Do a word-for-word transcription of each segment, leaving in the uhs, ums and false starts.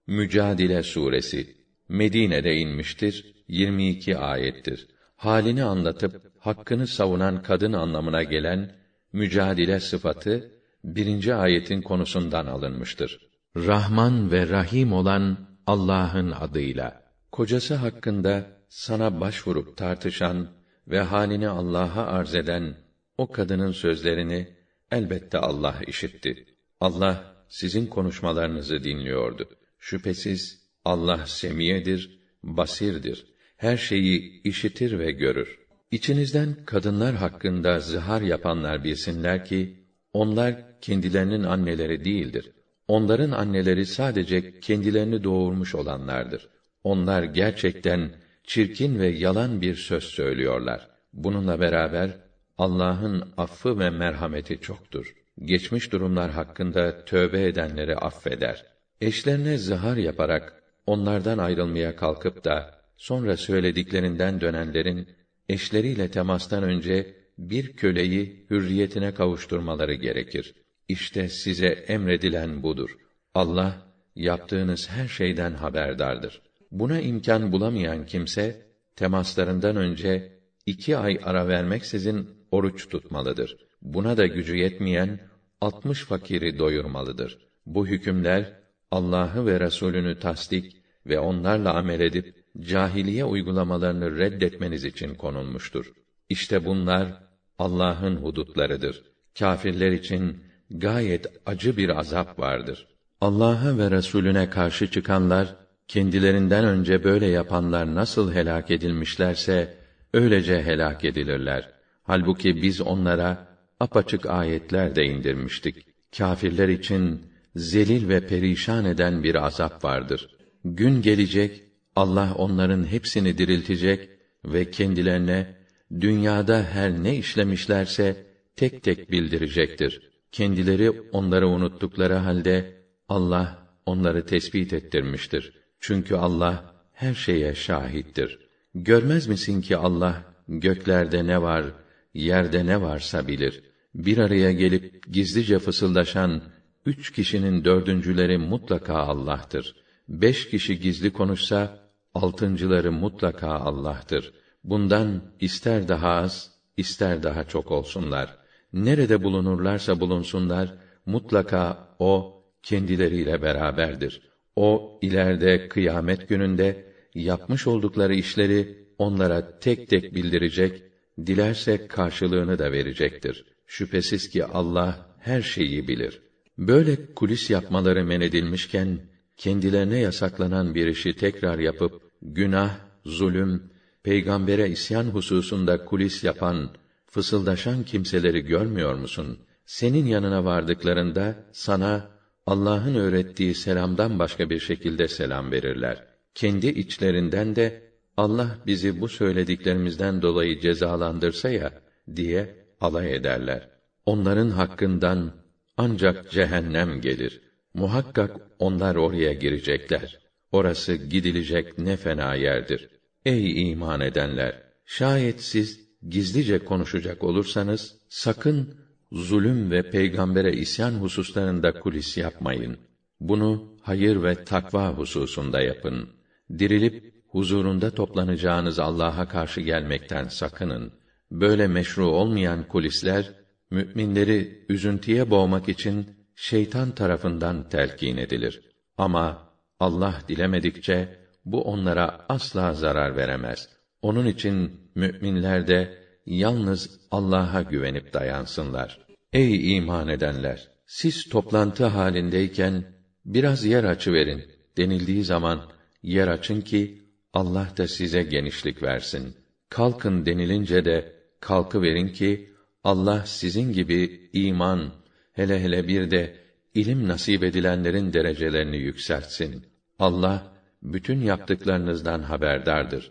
Mücadile suresi Medine'de inmiştir. yirmi iki ayettir. Halini anlatıp hakkını savunan kadın anlamına gelen mücadile sıfatı birinci ayetin konusundan alınmıştır. Rahman ve Rahim olan Allah'ın adıyla. Kocası hakkında sana başvurup tartışan ve halini Allah'a arz eden o kadının sözlerini elbette Allah işitti. Allah sizin konuşmalarınızı dinliyordu. Şüphesiz Allah semiyedir, basirdir. Her şeyi işitir ve görür. İçinizden kadınlar hakkında zihar yapanlar bilsinler ki onlar kendilerinin anneleri değildir. Onların anneleri sadece kendilerini doğurmuş olanlardır. Onlar gerçekten çirkin ve yalan bir söz söylüyorlar. Bununla beraber Allah'ın affı ve merhameti çoktur. Geçmiş durumlar hakkında tövbe edenleri affeder. Eşlerine zihar yaparak onlardan ayrılmaya kalkıp da sonra söylediklerinden dönenlerin eşleriyle temastan önce bir köleyi hürriyetine kavuşturmaları gerekir. İşte size emredilen budur. Allah yaptığınız her şeyden haberdardır. Buna imkan bulamayan kimse temaslarından önce iki ay ara vermeksizin oruç tutmalıdır. Buna da gücü yetmeyen altmış fakiri doyurmalıdır. Bu hükümler Allah'ı ve Resulünü tasdik ve onlarla amel edip cahiliye uygulamalarını reddetmeniz için konulmuştur. İşte bunlar Allah'ın hudutlarıdır. Kâfirler için gayet acı bir azap vardır. Allah'a ve Resulüne karşı çıkanlar, kendilerinden önce böyle yapanlar nasıl helak edilmişlerse öylece helak edilirler. Halbuki biz onlara apaçık ayetler de indirmiştik. Kâfirler için zelil ve perişan eden bir azap vardır. Gün gelecek, Allah onların hepsini diriltecek ve kendilerine dünyada her ne işlemişlerse tek tek bildirecektir. Kendileri onları unuttukları halde Allah onları tespit ettirmiştir. Çünkü Allah her şeye şahittir. Görmez misin ki Allah göklerde ne var, yerde ne varsa bilir. Bir araya gelip gizlice fısıldaşan üç kişinin dördüncüleri mutlaka Allah'tır. Beş kişi gizli konuşsa altıncıları mutlaka Allah'tır. Bundan ister daha az, ister daha çok olsunlar. Nerede bulunurlarsa bulunsunlar, mutlaka O kendileriyle beraberdir. O ileride kıyamet gününde yapmış oldukları işleri onlara tek tek bildirecek, dilerse karşılığını da verecektir. Şüphesiz ki Allah her şeyi bilir. Böyle kulis yapmaları men edilmişken, kendilerine yasaklanan bir işi tekrar yapıp, günah, zulüm, peygambere isyan hususunda kulis yapan, fısıldaşan kimseleri görmüyor musun? Senin yanına vardıklarında, sana, Allah'ın öğrettiği selamdan başka bir şekilde selam verirler. Kendi içlerinden de, Allah bizi bu söylediklerimizden dolayı cezalandırsa ya, diye alay ederler. Onların hakkından ancak cehennem gelir. Muhakkak onlar oraya girecekler. Orası gidilecek ne fena yerdir. Ey iman edenler! Şayet siz gizlice konuşacak olursanız, sakın zulüm ve peygambere isyan hususlarında kulis yapmayın. Bunu hayır ve takva hususunda yapın. Dirilip huzurunda toplanacağınız Allah'a karşı gelmekten sakının. Böyle meşru olmayan kulisler, müminleri üzüntüye boğmak için şeytan tarafından telkin edilir. Ama Allah dilemedikçe bu onlara asla zarar veremez. Onun için müminler de yalnız Allah'a güvenip dayansınlar. Ey iman edenler! Siz toplantı halindeyken biraz yer açıverin denildiği zaman yer açın ki Allah da size genişlik versin. Kalkın denilince de kalkıverin ki Allah sizin gibi iman, hele hele bir de ilim nasip edilenlerin derecelerini yükseltsin. Allah bütün yaptıklarınızdan haberdardır.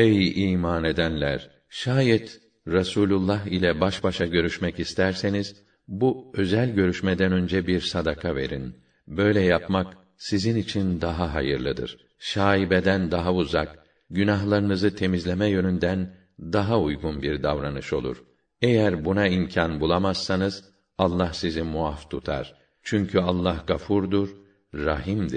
Ey iman edenler! Şayet Resulullah ile baş başa görüşmek isterseniz, bu özel görüşmeden önce bir sadaka verin. Böyle yapmak sizin için daha hayırlıdır. Şaibeden daha uzak, günahlarınızı temizleme yönünden daha uygun bir davranış olur. Eğer buna imkan bulamazsanız, Allah sizi muaf tutar. Çünkü Allah gafurdur, rahimdir.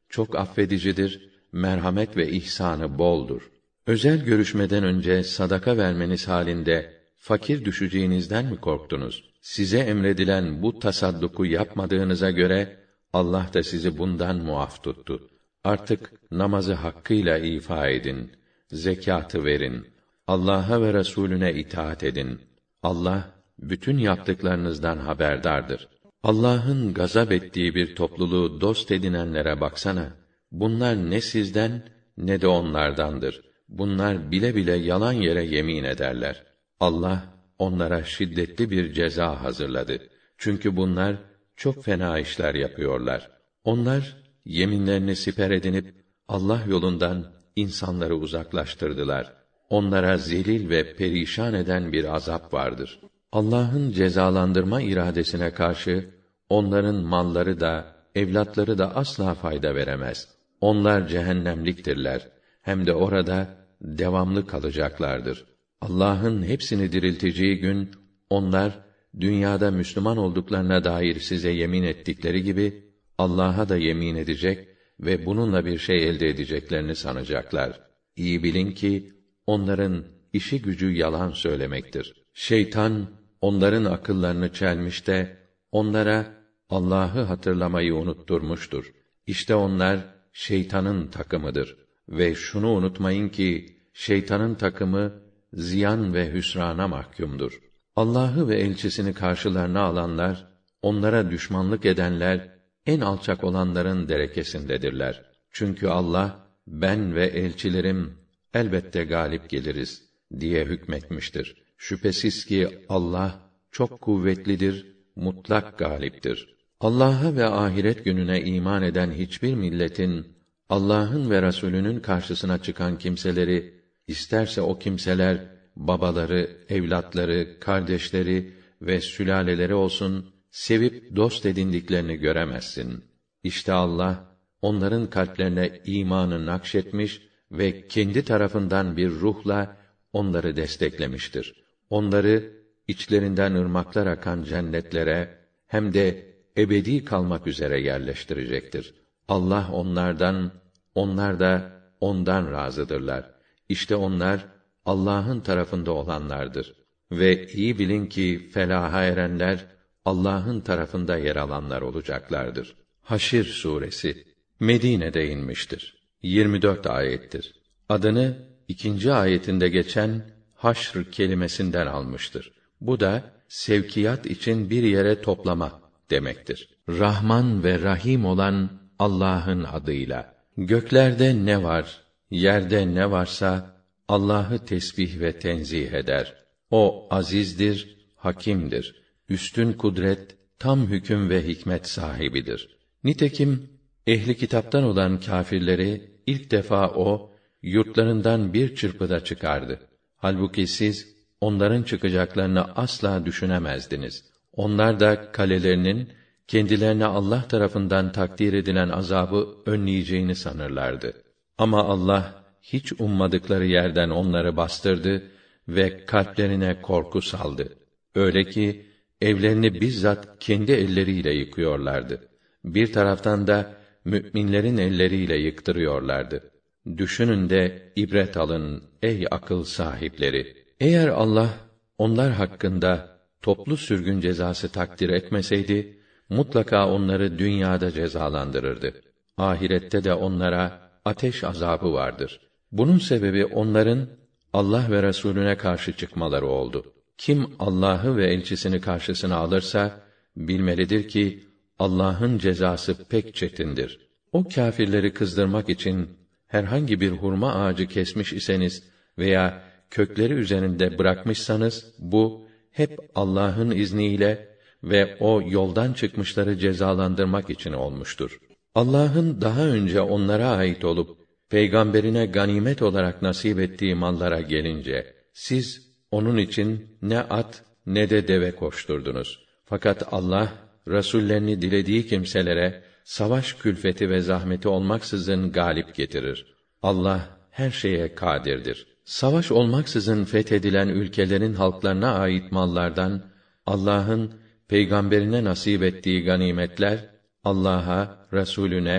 çok affedicidir, merhamet ve ihsanı boldur. Özel görüşmeden önce sadaka vermeniz halinde fakir düşeceğinizden mi korktunuz? Size emredilen bu tasadduku yapmadığınıza göre Allah da sizi bundan muaf tuttu. Artık namazı hakkıyla ifa edin, zekatı verin, Allah'a ve Resulüne itaat edin. Allah bütün yaptıklarınızdan haberdardır. Allah'ın gazap ettiği bir topluluğu dost edinenlere baksana. Bunlar ne sizden ne de onlardandır. Bunlar bile bile yalan yere yemin ederler. Allah onlara şiddetli bir ceza hazırladı. Çünkü bunlar çok fena işler yapıyorlar. Onlar yeminlerini siper edinip Allah yolundan insanları uzaklaştırdılar. Onlara zelil ve perişan eden bir azap vardır. Allah'ın cezalandırma iradesine karşı onların malları da evlatları da asla fayda veremez. Onlar cehennemliktirler. Hem de orada devamlı kalacaklardır. Allah'ın hepsini dirilteceği gün onlar dünyada Müslüman olduklarına dair size yemin ettikleri gibi Allah'a da yemin edecek ve bununla bir şey elde edeceklerini sanacaklar. İyi bilin ki onların işi gücü yalan söylemektir. Şeytan onların akıllarını çelmiş de onlara Allah'ı hatırlamayı unutturmuştur. İşte onlar şeytanın takımıdır ve şunu unutmayın ki şeytanın takımı ziyan ve hüsrana mahkumdur. Allah'ı ve elçisini karşılarına alanlar, onlara düşmanlık edenler en alçak olanların derekesindedirler. Çünkü Allah ben ve elçilerim elbette galip geliriz diye hükmetmiştir. Şüphesiz ki Allah çok kuvvetlidir, mutlak galiptir. Allah'a ve ahiret gününe iman eden hiçbir milletin Allah'ın ve Resulünün karşısına çıkan kimseleri, isterse o kimseler babaları, evlatları, kardeşleri ve sülaleleri olsun, sevip dost edindiklerini göremezsin. İşte Allah onların kalplerine imanı nakşetmiş ve kendi tarafından bir ruhla onları desteklemiştir. Onları içlerinden ırmaklar akan cennetlere hem de ebedi kalmak üzere yerleştirecektir. Allah onlardan, onlar da ondan razıdırlar. İşte onlar Allah'ın tarafında olanlardır. Ve iyi bilin ki felaha erenler Allah'ın tarafında yer alanlar olacaklardır. Haşr suresi Medine'de inmiştir. yirmi dört ayettir. Adını ikinci ayetinde geçen haşr kelimesinden almıştır. Bu da sevkiyat için bir yere toplama demektir. Rahman ve Rahim olan Allah'ın adıyla. Göklerde ne var, yerde ne varsa Allah'ı tesbih ve tenzih eder. O azizdir, hakimdir. Üstün kudret, tam hüküm ve hikmet sahibidir. Nitekim ehli kitaptan olan kâfirleri ilk defa o yurtlarından bir çırpıda çıkardı. Halbuki siz onların çıkacaklarını asla düşünemezdiniz. Onlar da kalelerinin kendilerine Allah tarafından takdir edilen azabı önleyeceğini sanırlardı. Ama Allah hiç ummadıkları yerden onları bastırdı ve kalplerine korku saldı. Öyle ki evlerini bizzat kendi elleriyle yıkıyorlardı. Bir taraftan da müminlerin elleriyle yıktırıyorlardı. Düşünün de ibret alın ey akıl sahipleri. Eğer Allah onlar hakkında toplu sürgün cezası takdir etmeseydi, mutlaka onları dünyada cezalandırırdı. Ahirette de onlara ateş azabı vardır. Bunun sebebi onların Allah ve Resulüne karşı çıkmaları oldu. Kim Allah'ı ve elçisini karşısına alırsa bilmelidir ki Allah'ın cezası pek çetindir. O kâfirleri kızdırmak için herhangi bir hurma ağacı kesmiş iseniz veya kökleri üzerinde bırakmışsanız bu hep Allah'ın izniyle ve o yoldan çıkmışları cezalandırmak için olmuştur. Allah'ın daha önce onlara ait olup peygamberine ganimet olarak nasip ettiği mallara gelince siz onun için ne at ne de deve koşturdunuz. Fakat Allah rasullerini dilediği kimselere savaş külfeti ve zahmeti olmaksızın galip getirir. Allah her şeye kadirdir. Savaş olmaksızın fethedilen ülkelerin halklarına ait mallardan Allah'ın peygamberine nasip ettiği ganimetler Allah'a, Resulüne,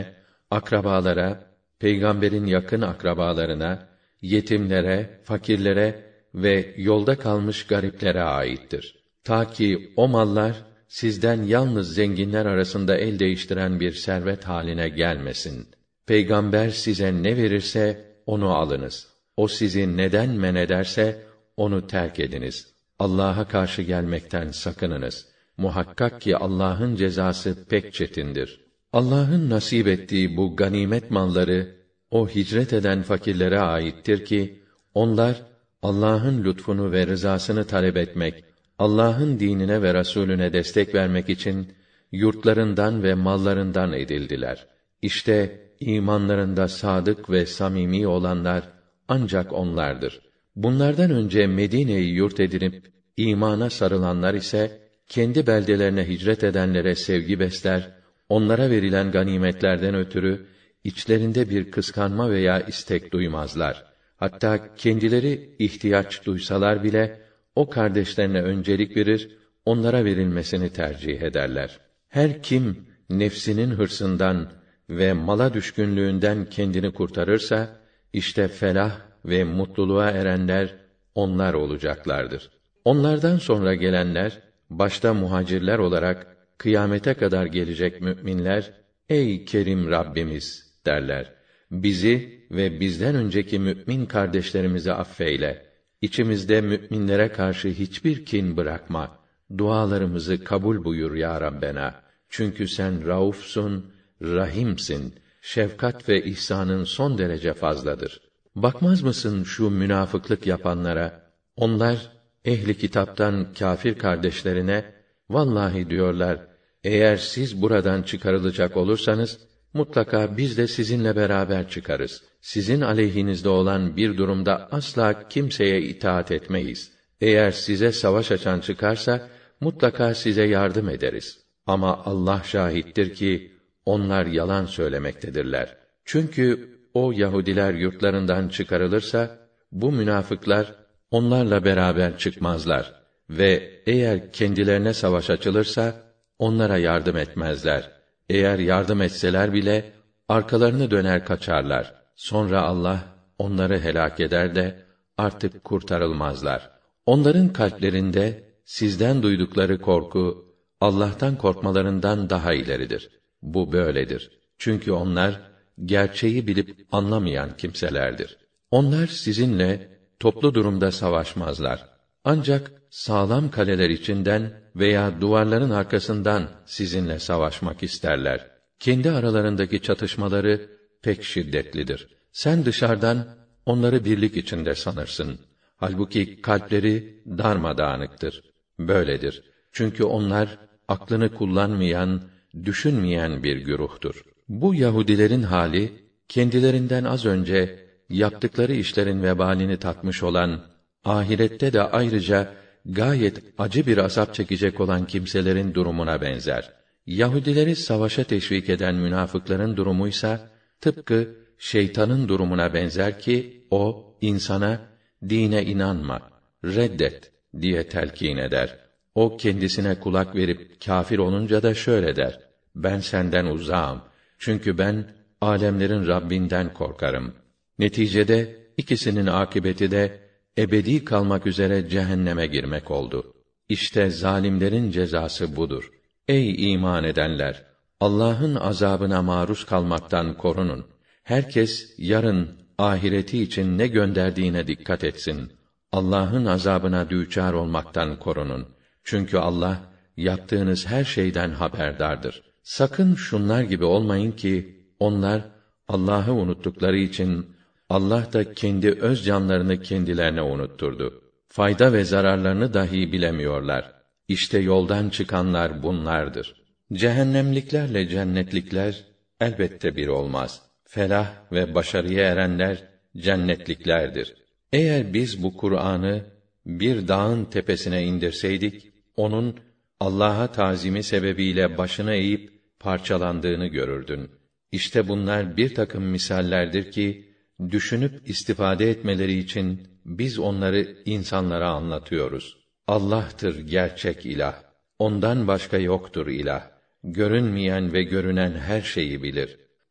akrabalara, peygamberin yakın akrabalarına, yetimlere, fakirlere ve yolda kalmış gariplere aittir. Ta ki o mallar sizden yalnız zenginler arasında el değiştiren bir servet haline gelmesin. Peygamber size ne verirse onu alınız. O sizi neden men ederse onu terk ediniz. Allah'a karşı gelmekten sakınınız. Muhakkak ki Allah'ın cezası pek çetindir. Allah'ın nasip ettiği bu ganimet malları o hicret eden fakirlere aittir ki onlar Allah'ın lütfunu ve rızasını talep etmek, Allah'ın dinine ve Resulüne destek vermek için yurtlarından ve mallarından edildiler. İşte imanlarında sadık ve samimi olanlar ancak onlardır. Bunlardan önce Medine'yi yurt edinip imana sarılanlar ise kendi beldelerine hicret edenlere sevgi besler, onlara verilen ganimetlerden ötürü içlerinde bir kıskanma veya istek duymazlar. Hatta kendileri ihtiyaç duysalar bile o kardeşlerine öncelik verir, onlara verilmesini tercih ederler. Her kim nefsinin hırsından ve mala düşkünlüğünden kendini kurtarırsa işte felah ve mutluluğa erenler onlar olacaklardır. Onlardan sonra gelenler başta muhacirler olarak kıyamete kadar gelecek müminler ey kerim Rabbimiz derler. Bizi ve bizden önceki mümin kardeşlerimizi affeyle. İçimizde müminlere karşı hiçbir kin bırakma. Dualarımızı kabul buyur ya Rabbena. Çünkü sen Raufsun, Rahimsin. Şefkat ve ihsanın son derece fazladır. Bakmaz mısın şu münafıklık yapanlara? Onlar ehli kitaptan kâfir kardeşlerine vallahi diyorlar, eğer siz buradan çıkarılacak olursanız mutlaka biz de sizinle beraber çıkarız. Sizin aleyhinizde olan bir durumda asla kimseye itaat etmeyiz. Eğer size savaş açan çıkarsa mutlaka size yardım ederiz. Ama Allah şahittir ki onlar yalan söylemektedirler. Çünkü o Yahudiler yurtlarından çıkarılırsa bu münafıklar onlarla beraber çıkmazlar ve eğer kendilerine savaş açılırsa onlara yardım etmezler. Eğer yardım etseler bile arkalarını döner kaçarlar. Sonra Allah onları helak eder de artık kurtarılmazlar. Onların kalplerinde sizden duydukları korku Allah'tan korkmalarından daha ileridir. Bu böyledir. Çünkü onlar gerçeği bilip anlamayan kimselerdir. Onlar sizinle toplu durumda savaşmazlar. Ancak sağlam kaleler içinden veya duvarların arkasından sizinle savaşmak isterler. Kendi aralarındaki çatışmaları pek şiddetlidir. Sen dışarıdan onları birlik içinde sanırsın. Halbuki kalpleri darmadağınıktır. Böyledir. Çünkü onlar aklını kullanmayan, düşünmeyen bir güruhtur. Bu Yahudilerin hali kendilerinden az önce yaptıkları işlerin vebalini tatmış olan, ahirette de ayrıca gayet acı bir azap çekecek olan kimselerin durumuna benzer. Yahudileri savaşa teşvik eden münafıkların durumuysa tıpkı şeytanın durumuna benzer ki o insana dine inanma, reddet diye telkin eder. O kendisine kulak verip kâfir olunca da şöyle der: ben senden uzağım. Çünkü ben âlemlerin Rabbinden korkarım. Neticede ikisinin akıbeti de ebedi kalmak üzere cehenneme girmek oldu. İşte zalimlerin cezası budur. Ey iman edenler! Allah'ın azabına maruz kalmaktan korunun. Herkes yarın ahireti için ne gönderdiğine dikkat etsin. Allah'ın azabına düçar olmaktan korunun. Çünkü Allah yaptığınız her şeyden haberdardır. Sakın şunlar gibi olmayın ki onlar Allah'ı unuttukları için Allah da kendi öz canlarını kendilerine unutturdu. Fayda ve zararlarını dahi bilemiyorlar. İşte yoldan çıkanlar bunlardır. Cehennemliklerle cennetlikler elbette bir olmaz. Felah ve başarıya erenler cennetliklerdir. Eğer biz bu Kur'an'ı bir dağın tepesine indirseydik, onun Allah'a tazimi sebebiyle başını eğip parçalandığını görürdün. İşte bunlar bir takım misallerdir ki, düşünüp istifade etmeleri için biz onları insanlara anlatıyoruz. Allah'tır gerçek ilah. Ondan başka yoktur ilah. Görünmeyen ve görünen her şeyi bilir.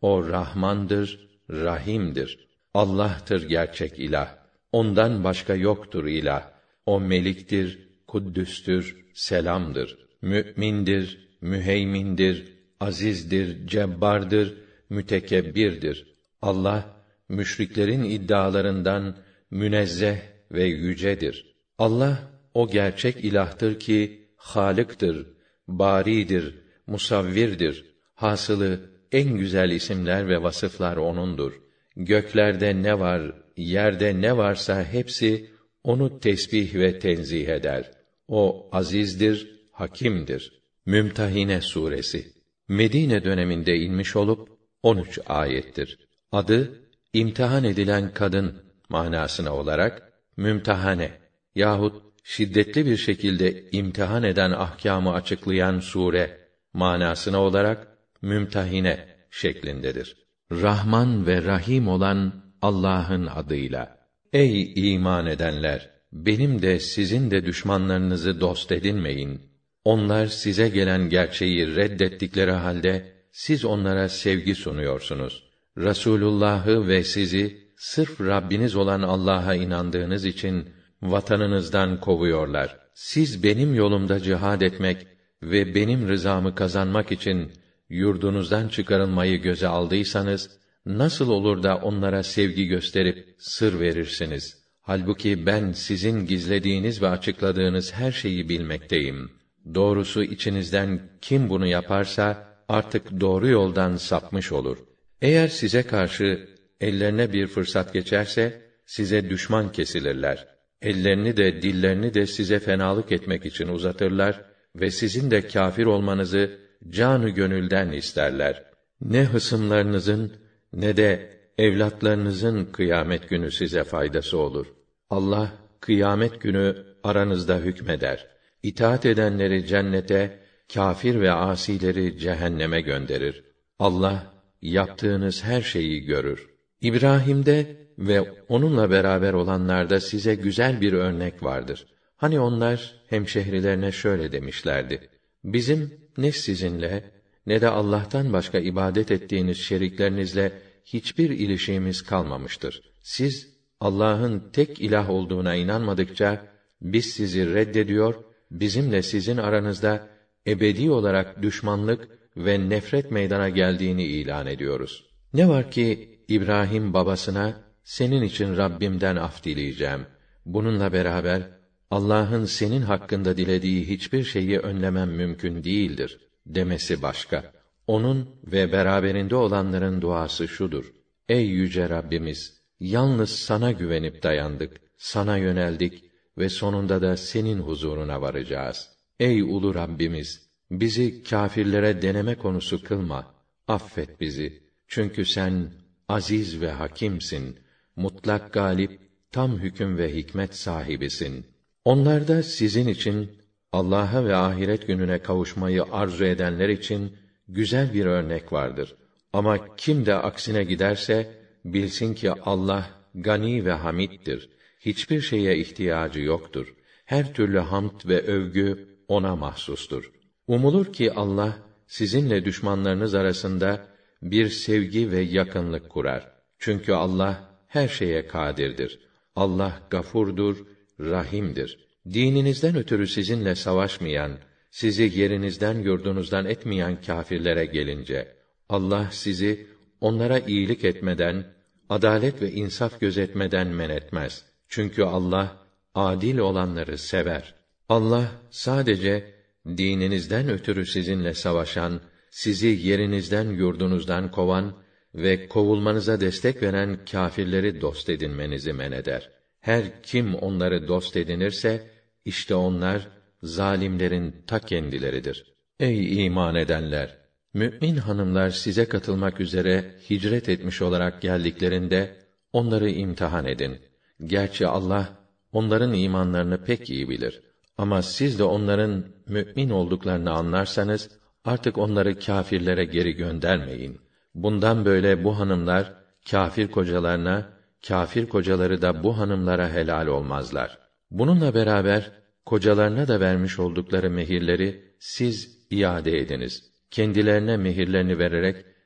O Rahmandır, Rahim'dir. Allah'tır gerçek ilah. Ondan başka yoktur ilah. O Meliktir, Kuddüstür, Selam'dır. Mü'mindir, Müheymindir, Azizdir, Cebbardır, Mütekebbirdir. Allah, müşriklerin iddialarından münezzeh ve yücedir. Allah, o gerçek ilahtır ki, Hâlık'tır, Bâri'dir, Musavvirdir. Hasılı, en güzel isimler ve vasıflar O'nundur. Göklerde ne var, yerde ne varsa hepsi, O'nu tesbih ve tenzih eder. O azizdir, hakimdir. Mümtehine suresi Medine döneminde inmiş olup on üç ayettir. Adı imtihan edilen kadın manasına olarak mümtehane yahut şiddetli bir şekilde imtihan eden ahkâmı açıklayan sure manasına olarak mümtehine şeklindedir. Rahman ve Rahim olan Allah'ın adıyla. Ey iman edenler! Benim de sizin de düşmanlarınızı dost edinmeyin. Onlar size gelen gerçeği reddettikleri halde siz onlara sevgi sunuyorsunuz. Resulullah'ı ve sizi sırf Rabbiniz olan Allah'a inandığınız için vatanınızdan kovuyorlar. Siz benim yolumda cihad etmek ve benim rızamı kazanmak için yurdunuzdan çıkarılmayı göze aldıysanız nasıl olur da onlara sevgi gösterip sır verirsiniz? Halbuki ben sizin gizlediğiniz ve açıkladığınız her şeyi bilmekteyim. Doğrusu içinizden kim bunu yaparsa artık doğru yoldan sapmış olur. Eğer size karşı ellerine bir fırsat geçerse size düşman kesilirler. Ellerini de dillerini de size fenalık etmek için uzatırlar ve sizin de kâfir olmanızı canı gönülden isterler. Ne hısımlarınızın ne de evlatlarınızın kıyamet günü size faydası olur. Allah kıyamet günü aranızda hükmeder. İtaat edenleri cennete, kâfir ve asileri cehenneme gönderir. Allah yaptığınız her şeyi görür. İbrahim'de ve onunla beraber olanlarda size güzel bir örnek vardır. Hani onlar hemşehrilerine şöyle demişlerdi: Bizim ne sizinle ne de Allah'tan başka ibadet ettiğiniz şeriklerinizle hiçbir ilişiğimiz kalmamıştır. Siz Allah'ın tek ilah olduğuna inanmadıkça biz sizi reddediyor, bizimle sizin aranızda ebedi olarak düşmanlık ve nefret meydana geldiğini ilan ediyoruz. Ne var ki İbrahim babasına senin için Rabbimden af dileyeceğim. Bununla beraber Allah'ın senin hakkında dilediği hiçbir şeyi önlemem mümkün değildir demesi başka. Onun ve beraberinde olanların duası şudur: Ey yüce Rabbimiz, yalnız sana güvenip dayandık, sana yöneldik ve sonunda da senin huzuruna varacağız. Ey ulu Rabbimiz, bizi kâfirlere deneme konusu kılma, affet bizi. Çünkü sen aziz ve hakimsin, mutlak galip, tam hüküm ve hikmet sahibisin. Onlarda sizin için, Allah'a ve ahiret gününe kavuşmayı arzu edenler için güzel bir örnek vardır. Ama kim de aksine giderse, bilsin ki Allah gani ve hamiddir. Hiçbir şeye ihtiyacı yoktur. Her türlü hamd ve övgü ona mahsustur. Umulur ki Allah sizinle düşmanlarınız arasında bir sevgi ve yakınlık kurar. Çünkü Allah her şeye kadirdir. Allah gafurdur, rahimdir. Dininizden ötürü sizinle savaşmayan, sizi yerinizden yurdunuzdan etmeyen kâfirlere gelince, Allah sizi onlara iyilik etmeden, adalet ve insaf gözetmeden men etmez. Çünkü Allah adil olanları sever. Allah sadece dininizden ötürü sizinle savaşan, sizi yerinizden yurdunuzdan kovan ve kovulmanıza destek veren kâfirleri dost edinmenizi men eder. Her kim onları dost edinirse, işte onlar zalimlerin ta kendileridir. Ey iman edenler! Mü'min hanımlar size katılmak üzere hicret etmiş olarak geldiklerinde onları imtihan edin. Gerçi Allah onların imanlarını pek iyi bilir. Ama siz de onların mü'min olduklarını anlarsanız artık onları kâfirlere geri göndermeyin. Bundan böyle bu hanımlar kâfir kocalarına, kâfir kocaları da bu hanımlara helal olmazlar. Bununla beraber kocalarına da vermiş oldukları mehirleri siz iade ediniz. Kendilerine mehirlerini vererek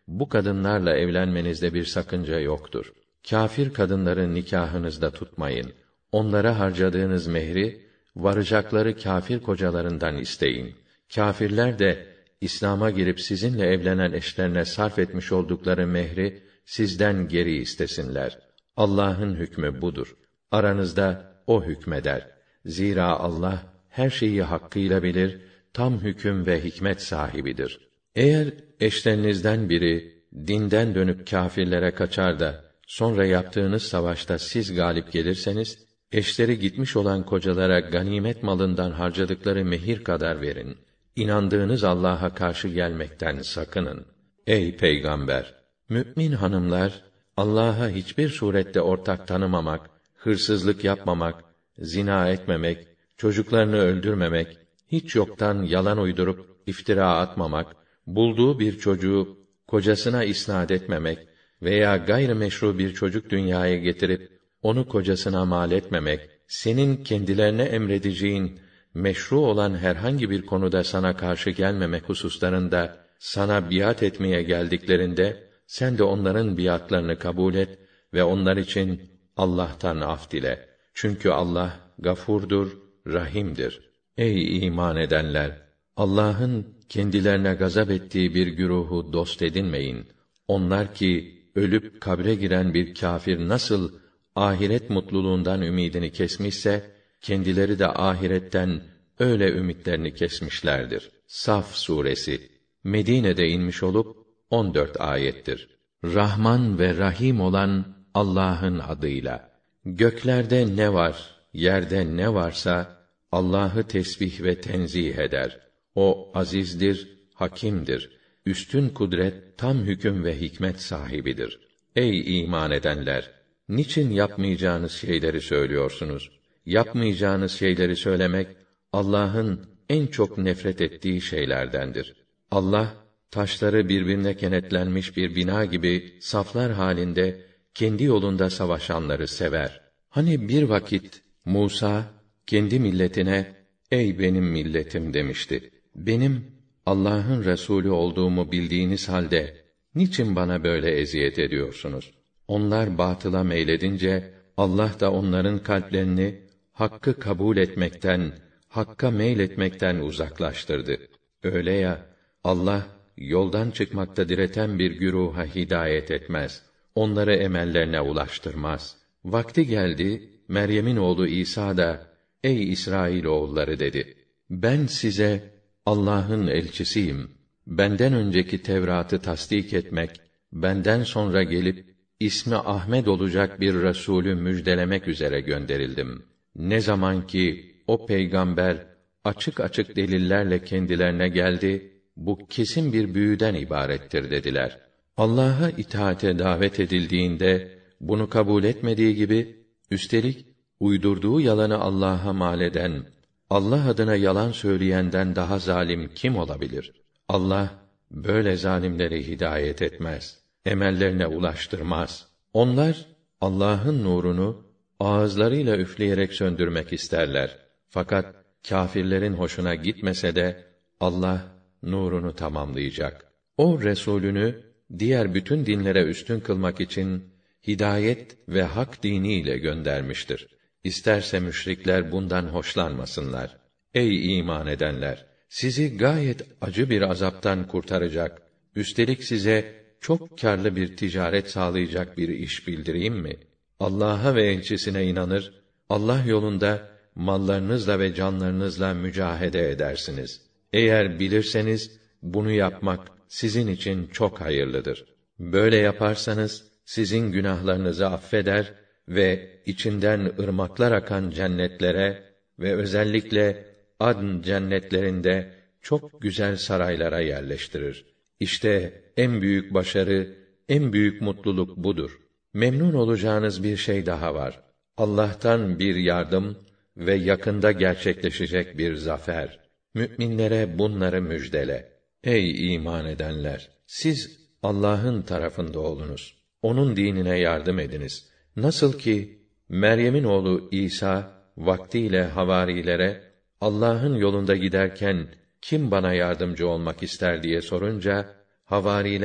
bu kadınlarla evlenmenizde bir sakınca yoktur. Kâfir kadınları nikahınızda tutmayın. Onlara harcadığınız mehri, varacakları kâfir kocalarından isteyin. Kâfirler de, İslam'a girip sizinle evlenen eşlerine sarf etmiş oldukları mehri, sizden geri istesinler. Allah'ın hükmü budur. Aranızda o hükmeder. Zira Allah, her şeyi hakkıyla bilir, tam hüküm ve hikmet sahibidir. Eğer eşlerinizden biri, dinden dönüp kâfirlere kaçar da, sonra yaptığınız savaşta siz galip gelirseniz, eşleri gitmiş olan kocalara ganimet malından harcadıkları mehir kadar verin. İnandığınız Allah'a karşı gelmekten sakının. Ey Peygamber! Mü'min hanımlar, Allah'a hiçbir surette ortak tanımamak, hırsızlık yapmamak, zina etmemek, çocuklarını öldürmemek, hiç yoktan yalan uydurup iftira atmamak, bulduğu bir çocuğu kocasına isnad etmemek veya gayrimeşru bir çocuk dünyaya getirip onu kocasına mal etmemek, senin kendilerine emredeceğin meşru olan herhangi bir konuda sana karşı gelmemek hususlarında sana biat etmeye geldiklerinde sen de onların biatlarını kabul et ve onlar için Allah'tan af dile. Çünkü Allah gafurdur, rahimdir. Ey iman edenler! Allah'ın kendilerine gazap ettiği bir güruhu dost edinmeyin. Onlar ki ölüp kabre giren bir kâfir nasıl ahiret mutluluğundan ümidini kesmişse, kendileri de ahiretten öyle ümitlerini kesmişlerdir. Saf suresi Medine'de inmiş olup on dört ayettir. Rahman ve Rahim olan Allah'ın adıyla. Göklerde ne var, yerde ne varsa Allah'ı tesbih ve tenzih eder. O azizdir, hakimdir. Üstün kudret, tam hüküm ve hikmet sahibidir. Ey iman edenler! Niçin yapmayacağınız şeyleri söylüyorsunuz? Yapmayacağınız şeyleri söylemek, Allah'ın en çok nefret ettiği şeylerdendir. Allah, taşları birbirine kenetlenmiş bir bina gibi saflar halinde kendi yolunda savaşanları sever. Hani bir vakit Musa kendi milletine ey benim milletim demişti. Benim Allah'ın Resulü olduğumu bildiğiniz halde niçin bana böyle eziyet ediyorsunuz? Onlar batıla meyledince Allah da onların kalplerini hakkı kabul etmekten, hakka meyletmekten uzaklaştırdı. Öyle ya, Allah yoldan çıkmakta direten bir güruha hidayet etmez. Onları emellerine ulaştırmaz. Vakti geldi, Meryem'in oğlu İsa da, ey İsrail oğulları dedi. Ben size Allah'ın elçisiyim. Benden önceki Tevrat'ı tasdik etmek, benden sonra gelip ismi Ahmed olacak bir Resulü müjdelemek üzere gönderildim. Ne zaman ki o peygamber açık açık delillerle kendilerine geldi, bu kesin bir büyüden ibarettir dediler. Allah'a itaate davet edildiğinde bunu kabul etmediği gibi, üstelik uydurduğu yalanı Allah'a mal eden, Allah adına yalan söyleyenden daha zalim kim olabilir? Allah böyle zalimleri hidayet etmez, emellerine ulaştırmaz. Onlar Allah'ın nurunu ağızlarıyla üfleyerek söndürmek isterler. Fakat kâfirlerin hoşuna gitmese de Allah nurunu tamamlayacak. O Resulünü diğer bütün dinlere üstün kılmak için hidayet ve hak diniyle göndermiştir. İsterse müşrikler bundan hoşlanmasınlar. Ey iman edenler! Sizi gayet acı bir azaptan kurtaracak, üstelik size çok kârlı bir ticaret sağlayacak bir iş bildireyim mi? Allah'a ve elçisine inanır, Allah yolunda mallarınızla ve canlarınızla mücahede edersiniz. Eğer bilirseniz, bunu yapmak sizin için çok hayırlıdır. Böyle yaparsanız, sizin günahlarınızı affeder ve içinden ırmaklar akan cennetlere ve özellikle Adn cennetlerinde çok güzel saraylara yerleştirir. İşte en büyük başarı, en büyük mutluluk budur. Memnun olacağınız bir şey daha var. Allah'tan bir yardım ve yakında gerçekleşecek bir zafer. Müminlere bunları müjdele. Ey iman edenler! Siz Allah'ın tarafında olunuz. Onun dinine yardım ediniz. Nasıl ki Meryem'in oğlu İsa vaktiyle havarilere Allah'ın yolunda giderken kim bana yardımcı olmak ister diye sorunca havariler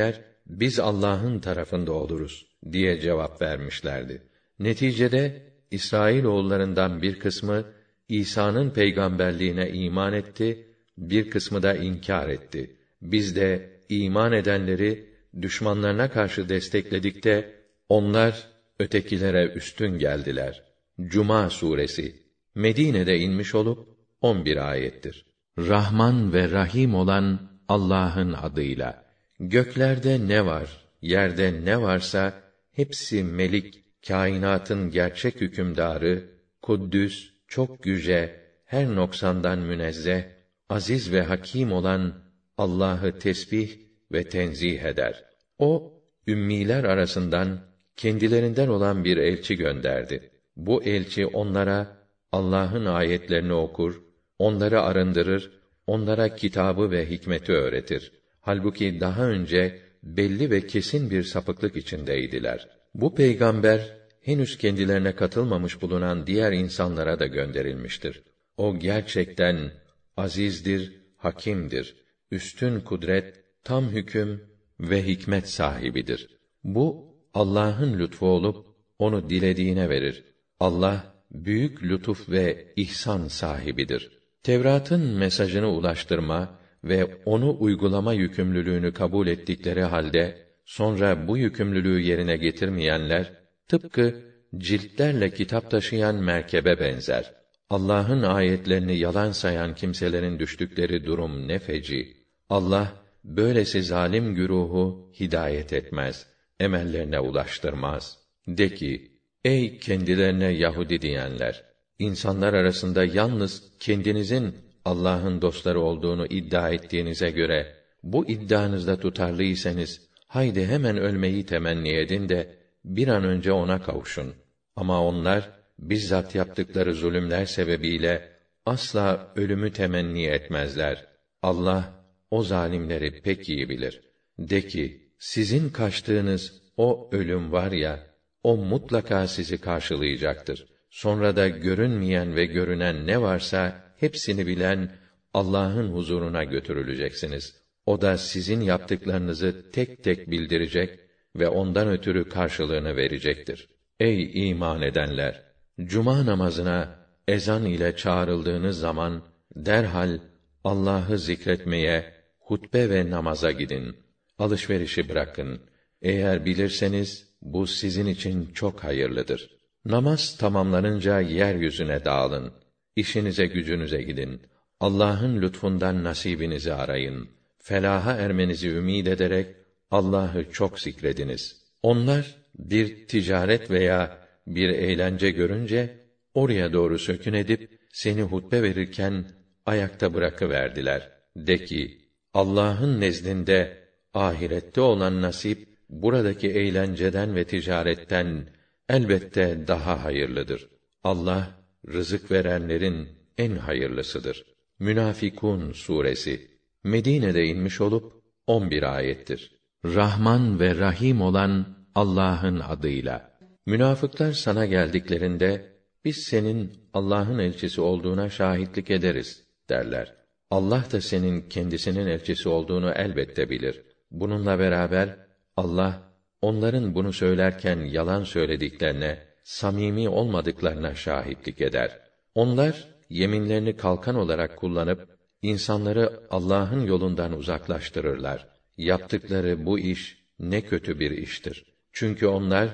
biz Allah'ın tarafında oluruz diye cevap vermişlerdi. Neticede İsrailoğullarından bir kısmı İsa'nın peygamberliğine iman etti, bir kısmı da inkar etti. Biz de iman edenleri düşmanlarına karşı destekledik de onlar ötekilere üstün geldiler. Cuma suresi Medine'de inmiş olup on bir ayettir. Rahman ve Rahim olan Allah'ın adıyla. Göklerde ne var, yerde ne varsa hepsi Melik, kainatın gerçek hükümdarı, Kuddüs, çok yüce, her noksandan münezzeh, aziz ve hakim olan Allah'ı tesbih ve tenzih eder. O, ümmiler arasından kendilerinden olan bir elçi gönderdi. Bu elçi onlara Allah'ın ayetlerini okur, onları arındırır, onlara kitabı ve hikmeti öğretir. Halbuki daha önce belli ve kesin bir sapıklık içindeydiler. Bu peygamber henüz kendilerine katılmamış bulunan diğer insanlara da gönderilmiştir. O gerçekten azizdir, hakimdir, üstün kudret, tam hüküm ve hikmet sahibidir. Bu Allah'ın lütfu olup onu dilediğine verir. Allah büyük lütuf ve ihsan sahibidir. Tevrat'ın mesajını ulaştırma ve onu uygulama yükümlülüğünü kabul ettikleri halde sonra bu yükümlülüğü yerine getirmeyenler tıpkı ciltlerle kitap taşıyan merkebe benzer. Allah'ın ayetlerini yalan sayan kimselerin düştükleri durum ne feci. Allah böylesi zalim güruhu hidayet etmez, emellerine ulaştırmaz. De ki, ey kendilerine Yahudi diyenler, insanlar arasında yalnız kendinizin Allah'ın dostları olduğunu iddia ettiğinize göre bu iddianızda tutarlıysanız haydi hemen ölmeyi temenni edin de bir an önce ona kavuşun. Ama onlar bizzat yaptıkları zulümler sebebiyle asla ölümü temenni etmezler. Allah o zalimleri pek iyi bilir. De ki, sizin kaçtığınız o ölüm var ya, o mutlaka sizi karşılayacaktır. Sonra da görünmeyen ve görünen ne varsa hepsini bilen Allah'ın huzuruna götürüleceksiniz. O da sizin yaptıklarınızı tek tek bildirecek ve ondan ötürü karşılığını verecektir. Ey iman edenler! Cuma namazına ezan ile çağrıldığınız zaman derhal Allah'ı zikretmeye, hutbe ve namaza gidin. Alışverişi bırakın. Eğer bilirseniz bu sizin için çok hayırlıdır. Namaz tamamlanınca yeryüzüne dağılın. İşinize gücünüze gidin. Allah'ın lütfundan nasibinizi arayın. Felaha ermenizi ümid ederek Allah'ı çok zikrediniz. Onlar bir ticaret veya bir eğlence görünce oraya doğru sökün edip seni hutbe verirken ayakta bırakıverdiler. De ki, Allah'ın nezdinde ahirette olan nasip buradaki eğlenceden ve ticaretten elbette daha hayırlıdır. Allah rızık verenlerin en hayırlısıdır. Münafıkun suresi Medine'de inmiş olup on bir ayettir. Rahman ve Rahim olan Allah'ın adıyla. Münafıklar sana geldiklerinde biz senin Allah'ın elçisi olduğuna şahitlik ederiz derler. Allah da senin kendisinin elçisi olduğunu elbette bilir. Bununla beraber Allah onların bunu söylerken yalan söylediklerine, samimi olmadıklarına şahitlik eder. Onlar yeminlerini kalkan olarak kullanıp insanları Allah'ın yolundan uzaklaştırırlar. Yaptıkları bu iş ne kötü bir iştir. Çünkü onlar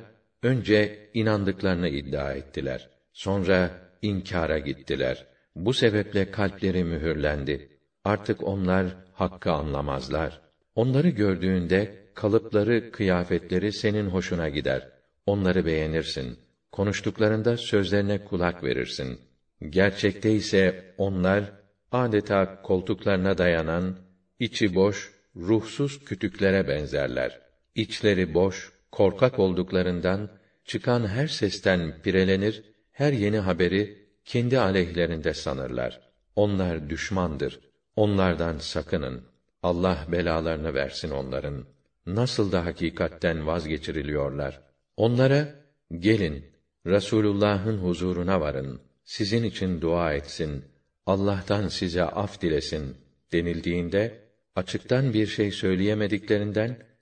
önce inandıklarını iddia ettiler. Sonra inkara gittiler. Bu sebeple kalpleri mühürlendi. Artık onlar hakkı anlamazlar. Onları gördüğünde kalıpları, kıyafetleri senin hoşuna gider. Onları beğenirsin. Konuştuklarında sözlerine kulak verirsin. Gerçekte ise onlar adeta koltuklarına dayanan, içi boş, ruhsuz kütüklere benzerler. İçleri boş, korkak olduklarından çıkan her sesten pirelenir, her yeni haberi kendi aleyhlerinde sanırlar. Onlar düşmandır. Onlardan sakının. Allah belalarını versin onların. Nasıl da hakikatten vazgeçiriliyorlar. Onlara gelin, Resulullah'ın huzuruna varın. Sizin için dua etsin. Allah'tan size af dilesin denildiğinde açıktan bir şey söyleyemediklerinden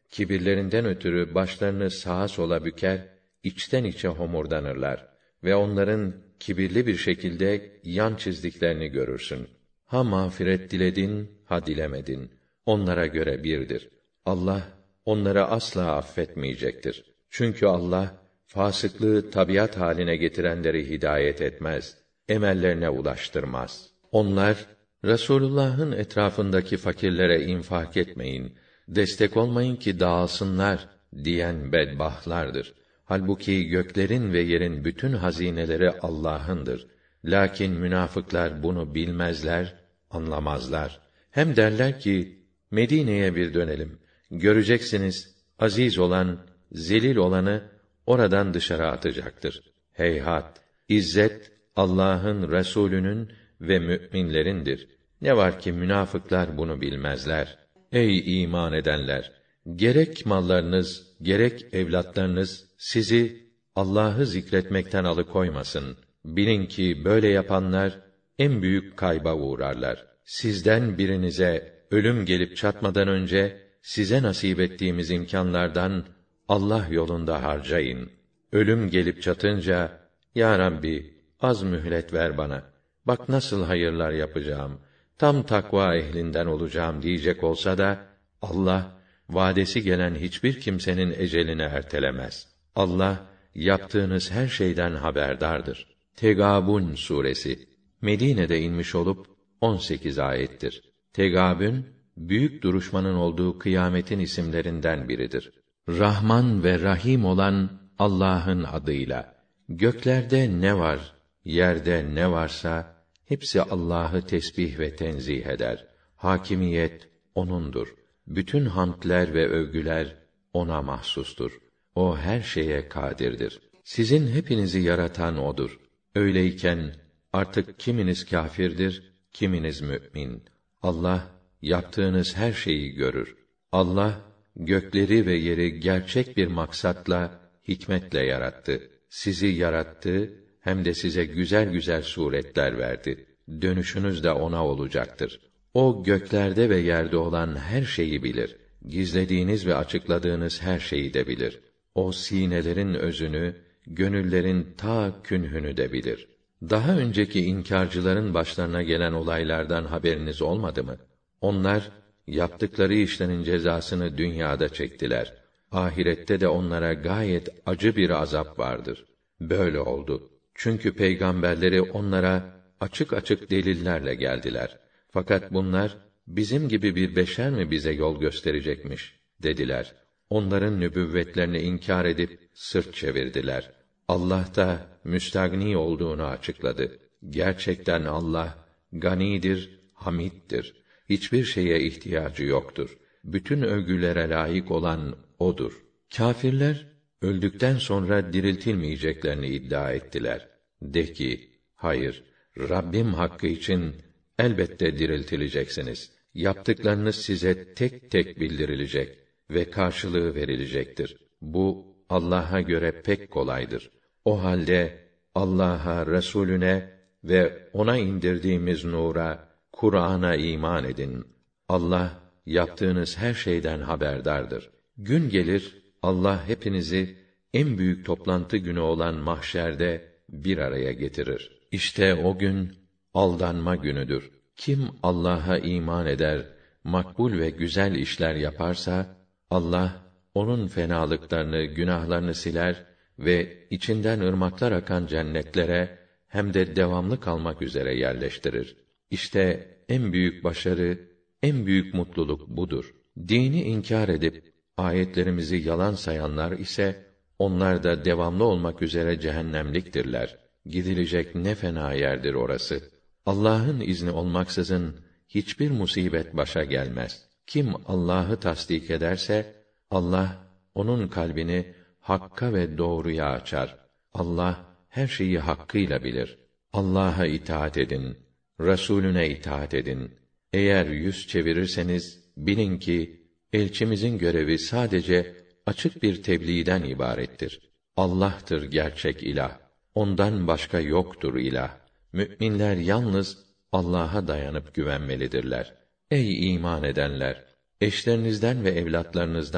kibirlerinden ötürü başlarını sağa sola büker, içten içe homurdanırlar ve onların kibirli bir şekilde yan çizdiklerini görürsün. Ha mağfiret diledin, ha dilemedin. Onlara göre birdir. Allah onları asla affetmeyecektir. Çünkü Allah fasıklığı tabiat haline getirenleri hidayet etmez, emellerine ulaştırmaz. Onlar Resulullah'ın etrafındaki fakirlere infak etmeyin, destek olmayın ki dağılsınlar diyen bedbahtlardır. Halbuki göklerin ve yerin bütün hazineleri Allah'ındır. Lakin münafıklar bunu bilmezler, anlamazlar. Hem derler ki, Medine'ye bir dönelim. Göreceksiniz, aziz olan, zelil olanı oradan dışarı atacaktır. Heyhat! İzzet, Allah'ın, Resulünün ve mü'minlerindir. Ne var ki münafıklar bunu bilmezler. Ey iman edenler! Gerek mallarınız, gerek evlatlarınız sizi Allah'ı zikretmekten alıkoymasın. Bilin ki böyle yapanlar en büyük kayba uğrarlar. Sizden birinize ölüm gelip çatmadan önce size nasip ettiğimiz imkânlardan Allah yolunda harcayın. Ölüm gelip çatınca ya Rabbi az mühlet ver bana. Bak nasıl hayırlar yapacağım. Tam takva ehlinden olacağım diyecek olsa da Allah vadesi gelen hiçbir kimsenin ecelini ertelemez. Allah yaptığınız her şeyden haberdardır. Tegâbun suresi Medine'de inmiş olup on sekiz ayettir. Tegâbün büyük duruşmanın olduğu kıyametin isimlerinden biridir. Rahman ve Rahim olan Allah'ın adıyla. Göklerde ne var, yerde ne varsa hepsi Allah'ı tesbih ve tenzih eder. Hakimiyet O'nundur. Bütün hamdler ve övgüler O'na mahsustur. O her şeye kadirdir. Sizin hepinizi yaratan O'dur. Öyleyken artık kiminiz kâfirdir, kiminiz mü'min. Allah yaptığınız her şeyi görür. Allah gökleri ve yeri gerçek bir maksatla, hikmetle yarattı. Sizi yarattı, hem de size güzel güzel suretler verdi. Dönüşünüz de O'na olacaktır. O göklerde ve yerde olan her şeyi bilir. Gizlediğiniz ve açıkladığınız her şeyi de bilir. O sinelerin özünü, gönüllerin ta künhünü de bilir. Daha önceki inkârcıların başlarına gelen olaylardan haberiniz olmadı mı? Onlar yaptıkları işlerin cezasını dünyada çektiler. Ahirette de onlara gayet acı bir azap vardır. Böyle oldu. Çünkü peygamberleri onlara açık açık delillerle geldiler. Fakat bunlar bizim gibi bir beşer mi bize yol gösterecekmiş dediler. Onların nübüvvetlerini inkar edip sırt çevirdiler. Allah da müstagni olduğunu açıkladı. Gerçekten Allah ganidir, hamiddir. Hiçbir şeye ihtiyacı yoktur. Bütün övgülere layık olan O'dur. Kâfirler öldükten sonra diriltilmeyeceklerini iddia ettiler. De ki, hayır, Rabbim hakkı için elbette diriltileceksiniz. Yaptıklarınız size tek tek bildirilecek ve karşılığı verilecektir. Bu Allah'a göre pek kolaydır. O halde Allah'a, Resulüne ve ona indirdiğimiz nura, Kur'an'a iman edin. Allah yaptığınız her şeyden haberdardır. Gün gelir Allah hepinizi en büyük toplantı günü olan mahşerde bir araya getirir. İşte o gün aldanma günüdür. Kim Allah'a iman eder, makbul ve güzel işler yaparsa Allah onun fenalıklarını, günahlarını siler ve içinden ırmaklar akan cennetlere hem de devamlı kalmak üzere yerleştirir. İşte en büyük başarı, en büyük mutluluk budur. Dini inkar edip ayetlerimizi yalan sayanlar ise onlar da devamlı olmak üzere cehennemliktirler. Gidilecek ne fena yerdir orası. Allah'ın izni olmaksızın hiçbir musibet başa gelmez. Kim Allah'ı tasdik ederse Allah onun kalbini hakka ve doğruya açar. Allah her şeyi hakkıyla bilir. Allah'a itaat edin, Resulüne itaat edin. Eğer yüz çevirirseniz bilin ki elçimizin görevi sadece açık bir tebliğden ibarettir. Allah'tır gerçek ilah. Ondan başka yoktur ilah. Mü'minler yalnız Allah'a dayanıp güvenmelidirler. Ey iman edenler! Eşlerinizden ve evlatlarınızdan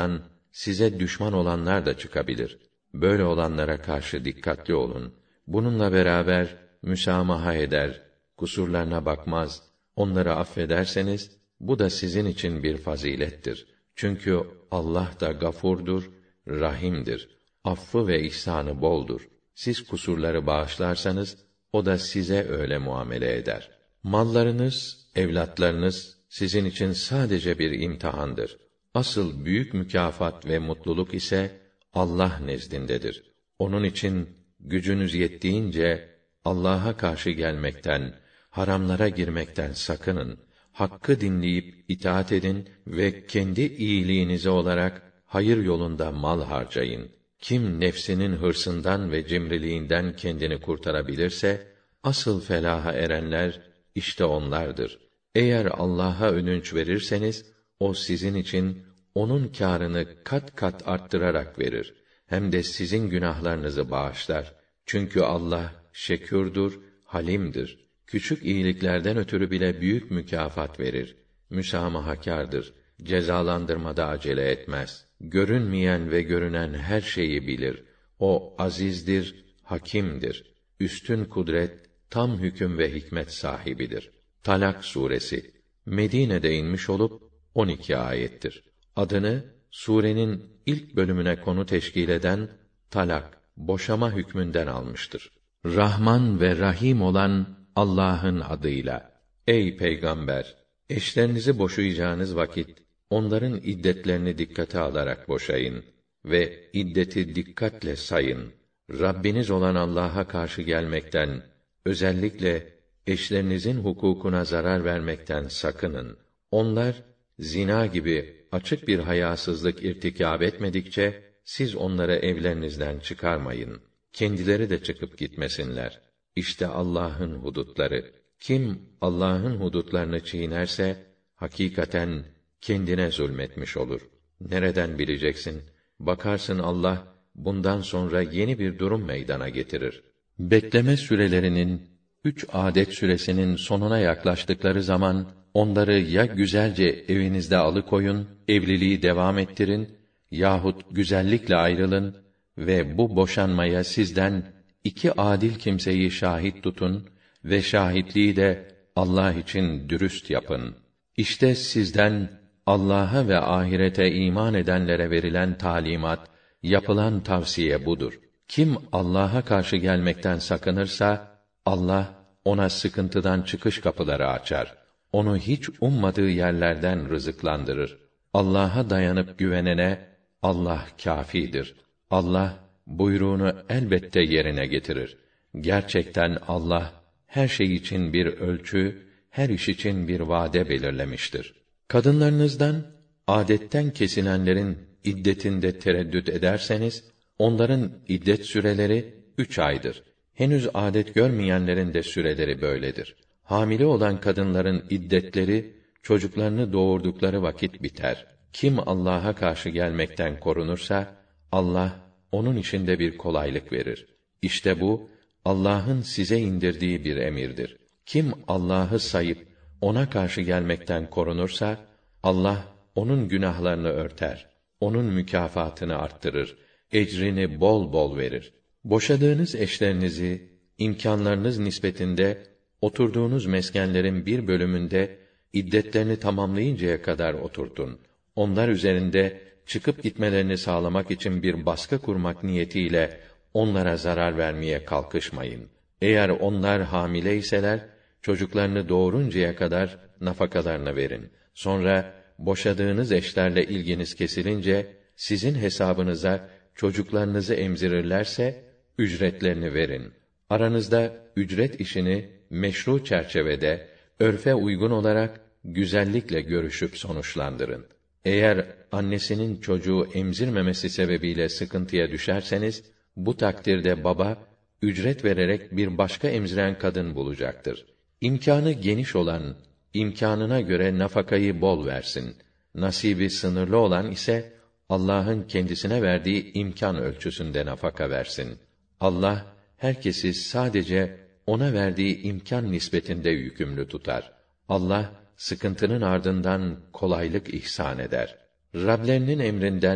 size düşman olanlar da çıkabilir. Böyle olanlara karşı dikkatli olun. Bununla beraber müsamaha eder, kusurlarına bakmaz, onları affederseniz, bu da sizin için bir fazilettir. Çünkü Allah da gafurdur, rahimdir. Affı ve ihsanı boldur. Siz kusurları bağışlarsanız, o da size öyle muamele eder. Mallarınız, evlatlarınız sizin için sadece bir imtihandır. Asıl büyük mükafat ve mutluluk ise Allah nezdindedir. Onun için gücünüz yettiğince Allah'a karşı gelmekten, haramlara girmekten sakının. Hakkı dinleyip itaat edin ve kendi iyiliğinize olarak hayır yolunda mal harcayın. Kim nefsinin hırsından ve cimriliğinden kendini kurtarabilirse, asıl felaha erenler işte onlardır. Eğer Allah'a ödünç verirseniz, o sizin için onun kârını kat kat arttırarak verir. Hem de sizin günahlarınızı bağışlar. Çünkü Allah şekûrdur, halimdir. Küçük iyiliklerden ötürü bile büyük mükafat verir. Müsamahakârdır. Cezalandırmada acele etmez. Görünmeyen ve görünen her şeyi bilir. O azizdir, hakimdir. Üstün kudret, tam hüküm ve hikmet sahibidir. Talak suresi Medine'de inmiş olup on iki ayettir. Adını surenin ilk bölümüne konu teşkil eden talak, boşama hükmünden almıştır. Rahman ve Rahim olan Allah'ın adıyla. Ey peygamber, eşlerinizi boşayacağınız vakit onların iddetlerini dikkate alarak boşayın ve iddeti dikkatle sayın. Rabbiniz olan Allah'a karşı gelmekten, özellikle eşlerinizin hukukuna zarar vermekten sakının. Onlar zina gibi açık bir hayasızlık irtikâb etmedikçe siz onları evlerinizden çıkarmayın. Kendileri de çıkıp gitmesinler. İşte Allah'ın hudutları. Kim Allah'ın hudutlarını çiğnerse hakikaten kendine zulmetmiş olur. Nereden bileceksin? Bakarsın Allah bundan sonra yeni bir durum meydana getirir. Bekleme sürelerinin üç adet süresinin sonuna yaklaştıkları zaman onları ya güzelce evinizde alıkoyun, evliliği devam ettirin yahut güzellikle ayrılın ve bu boşanmaya sizden iki adil kimseyi şahit tutun ve şahitliği de Allah için dürüst yapın. İşte sizden Allah'a ve ahirete iman edenlere verilen talimat, yapılan tavsiye budur. Kim Allah'a karşı gelmekten sakınırsa, Allah ona sıkıntıdan çıkış kapıları açar. Onu hiç ummadığı yerlerden rızıklandırır. Allah'a dayanıp güvenene Allah kâfidir. Allah buyruğunu elbette yerine getirir. Gerçekten Allah her şey için bir ölçü, her iş için bir vade belirlemiştir. Kadınlarınızdan âdetten kesilenlerin iddetinde tereddüt ederseniz, onların iddet süreleri üç aydır. Henüz âdet görmeyenlerin de süreleri böyledir. Hamile olan kadınların iddetleri, çocuklarını doğurdukları vakit biter. Kim Allah'a karşı gelmekten korunursa, Allah, onun içinde bir kolaylık verir. İşte bu, Allah'ın size indirdiği bir emirdir. Kim Allah'ı sayıp, ona karşı gelmekten korunursa, Allah, onun günahlarını örter. Onun mükafatını arttırır. Ecrini bol bol verir. Boşadığınız eşlerinizi, imkânlarınız nispetinde, oturduğunuz meskenlerin bir bölümünde, iddetlerini tamamlayıncaya kadar oturtun. Onlar üzerinde, çıkıp gitmelerini sağlamak için bir baskı kurmak niyetiyle, onlara zarar vermeye kalkışmayın. Eğer onlar hamileyseler, çocuklarını doğuruncaya kadar nafakalarını verin. Sonra, boşadığınız eşlerle ilginiz kesilince, sizin hesabınıza çocuklarınızı emzirirlerse, ücretlerini verin. Aranızda ücret işini meşru çerçevede, örfe uygun olarak güzellikle görüşüp sonuçlandırın. Eğer annesinin çocuğu emzirmemesi sebebiyle sıkıntıya düşerseniz, bu takdirde baba, ücret vererek bir başka emziren kadın bulacaktır. İmkânı geniş olan, imkânına göre nafakayı bol versin. Nasibi sınırlı olan ise, Allah'ın kendisine verdiği imkân ölçüsünde nafaka versin. Allah, herkesi sadece ona verdiği imkân nispetinde yükümlü tutar. Allah, sıkıntının ardından kolaylık ihsan eder. Rablerinin emrinden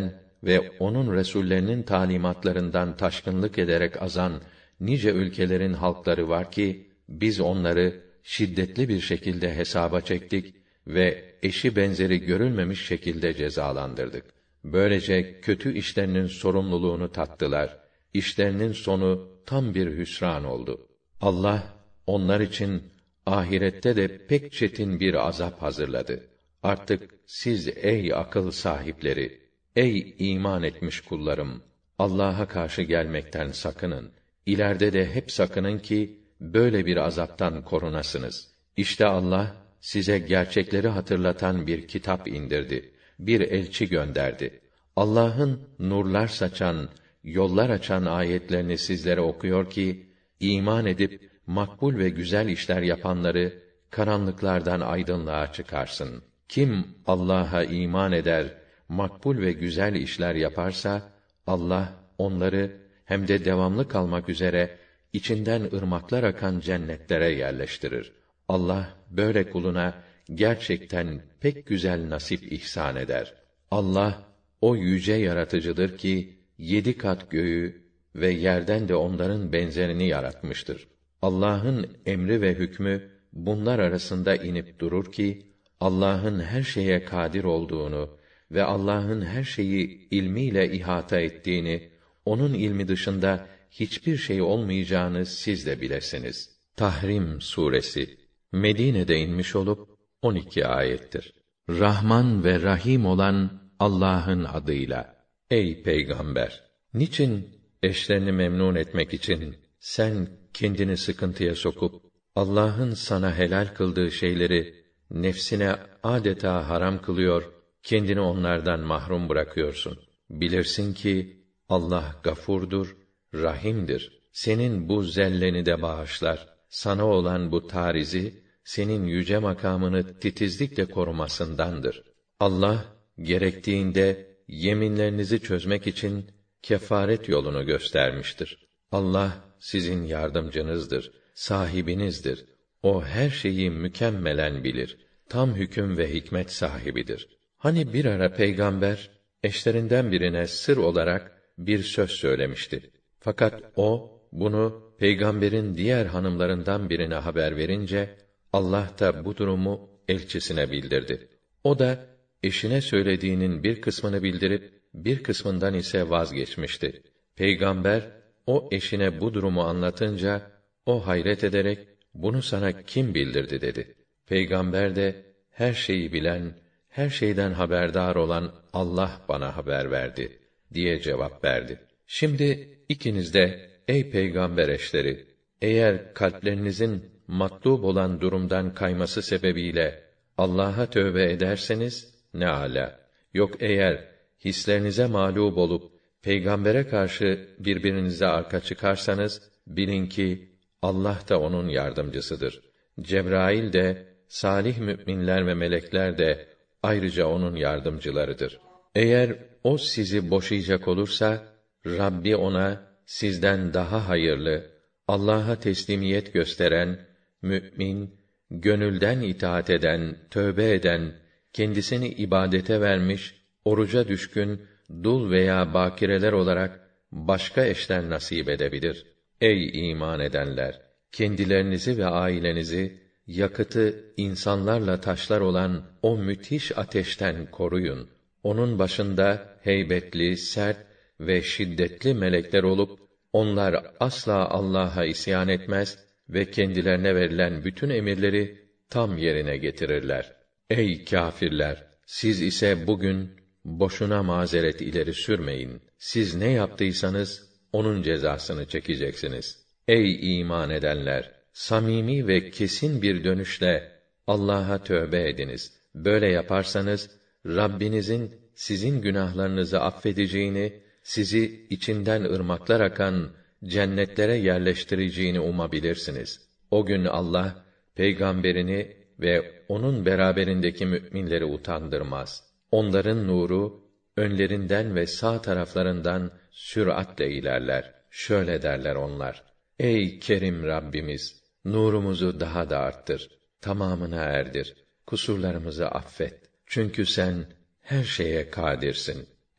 ve onun resullerinin talimatlarından taşkınlık ederek azan nice ülkelerin halkları var ki, biz onları şiddetli bir şekilde hesaba çektik ve eşi benzeri görülmemiş şekilde cezalandırdık. Böylece kötü işlerinin sorumluluğunu tattılar. İşlerinin sonu tam bir hüsran oldu. Allah onlar için ahirette de pek çetin bir azap hazırladı. Artık siz ey akıl sahipleri, ey iman etmiş kullarım, Allah'a karşı gelmekten sakının. İleride de hep sakının ki böyle bir azaptan korunasınız. İşte Allah size gerçekleri hatırlatan bir kitap indirdi. Bir elçi gönderdi. Allah'ın nurlar saçan, yollar açan ayetlerini sizlere okuyor ki, iman edip makbul ve güzel işler yapanları karanlıklardan aydınlığa çıkarsın. Kim Allah'a iman eder, makbul ve güzel işler yaparsa, Allah onları hem de devamlı kalmak üzere içinden ırmaklar akan cennetlere yerleştirir. Allah böyle kuluna gerçekten pek güzel nasip ihsan eder. Allah o yüce yaratıcıdır ki yedi kat göğü ve yerden de onların benzerini yaratmıştır. Allah'ın emri ve hükmü bunlar arasında inip durur ki Allah'ın her şeye kadir olduğunu ve Allah'ın her şeyi ilmiyle ihata ettiğini, onun ilmi dışında hiçbir şey olmayacağını siz de bilesiniz. Tahrim suresi Medine'de inmiş olup on iki ayettir. Rahman ve Rahim olan Allah'ın adıyla. Ey peygamber, niçin eşlerini memnun etmek için sen kendini sıkıntıya sokup Allah'ın sana helal kıldığı şeyleri nefsine adeta haram kılıyor, kendini onlardan mahrum bırakıyorsun? Bilirsin ki Allah gafurdur, rahimdir. Senin bu zelleni de bağışlar. Sana olan bu tarizi, senin yüce makamını titizlikle korumasındandır. Allah, gerektiğinde yeminlerinizi çözmek için kefaret yolunu göstermiştir. Allah sizin yardımcınızdır, sahibinizdir. O her şeyi mükemmelen bilir. Tam hüküm ve hikmet sahibidir. Hani bir ara peygamber eşlerinden birine sır olarak bir söz söylemişti. Fakat o bunu peygamberin diğer hanımlarından birine haber verince Allah da bu durumu elçisine bildirdi. O da eşine söylediğinin bir kısmını bildirip bir kısmından ise vazgeçmişti. Peygamber o eşine bu durumu anlatınca o hayret ederek bunu sana kim bildirdi dedi. Peygamber de her şeyi bilen, her şeyden haberdar olan Allah bana haber verdi diye cevap verdi. Şimdi ikiniz de ey peygamber eşleri, eğer kalplerinizin matlub olan durumdan kayması sebebiyle Allah'a tövbe ederseniz ne âlâ. Yok eğer hislerinize mağlup olup peygambere karşı birbirinize arka çıkarsanız bilin ki Allah da onun yardımcısıdır. Cebrail de, salih müminler ve melekler de ayrıca onun yardımcılarıdır. Eğer o sizi boşayacak olursa Rabbi ona sizden daha hayırlı, Allah'a teslimiyet gösteren, mümin, gönülden itaat eden, tövbe eden, kendisini ibadete vermiş, oruca düşkün, dul veya bakireler olarak başka eşler nasip edebilir. Ey iman edenler! Kendilerinizi ve ailenizi, yakıtı insanlarla taşlar olan o müthiş ateşten koruyun. Onun başında heybetli, sert ve şiddetli melekler olup, onlar asla Allah'a isyan etmez ve kendilerine verilen bütün emirleri tam yerine getirirler. Ey kâfirler! Siz ise bugün boşuna mazeret ileri sürmeyin. Siz ne yaptıysanız onun cezasını çekeceksiniz. Ey iman edenler! Samimi ve kesin bir dönüşle Allah'a tövbe ediniz. Böyle yaparsanız Rabbinizin sizin günahlarınızı affedeceğini, sizi içinden ırmaklar akan cennetlere yerleştireceğini umabilirsiniz. O gün Allah peygamberini ve onun beraberindeki müminleri utandırmaz. Onların nuru önlerinden ve sağ taraflarından süratle ilerler. Şöyle derler onlar: Ey kerim Rabbimiz, nurumuzu daha da arttır, tamamına erdir, kusurlarımızı affet. Çünkü sen her şeye kadirsin.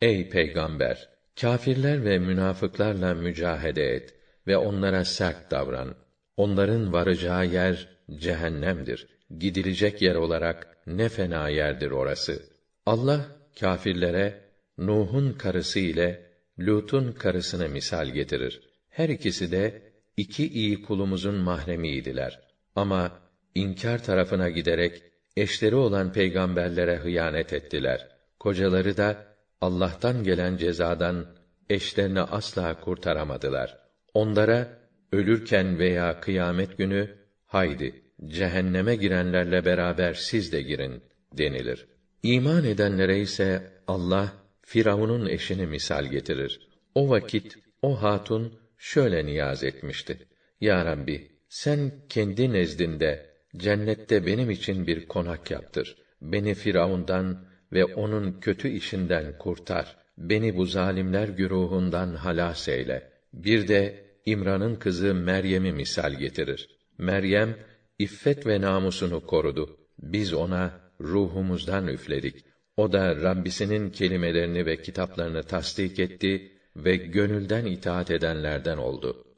Ey peygamber! Kâfirler ve münafıklarla mücahede et ve onlara sert davran. Onların varacağı yer cehennemdir. Gidilecek yer olarak ne fena yerdir orası. Allah kâfirlere Nuh'un karısı ile Lut'un karısını misal getirir. Her ikisi de iki iyi kulumuzun mahremiydiler. Ama inkar tarafına giderek eşleri olan peygamberlere hıyanet ettiler. Kocaları da Allah'tan gelen cezadan eşlerini asla kurtaramadılar. Onlara ölürken veya kıyamet günü haydi cehenneme girenlerle beraber siz de girin denilir. İman edenlere ise Allah Firavun'un eşini misal getirir. O vakit o hatun şöyle niyaz etmişti: Ya Rabbi, sen kendi nezdinde cennette benim için bir konak yaptır. Beni Firavun'dan ve onun kötü işinden kurtar. Beni bu zalimler güruhundan halas eyle. Bir de İmran'ın kızı Meryem'i misal getirir. Meryem iffet ve namusunu korudu. Biz ona ruhumuzdan üfledik. O da Rabbisinin kelimelerini ve kitaplarını tasdik etti ve gönülden itaat edenlerden oldu.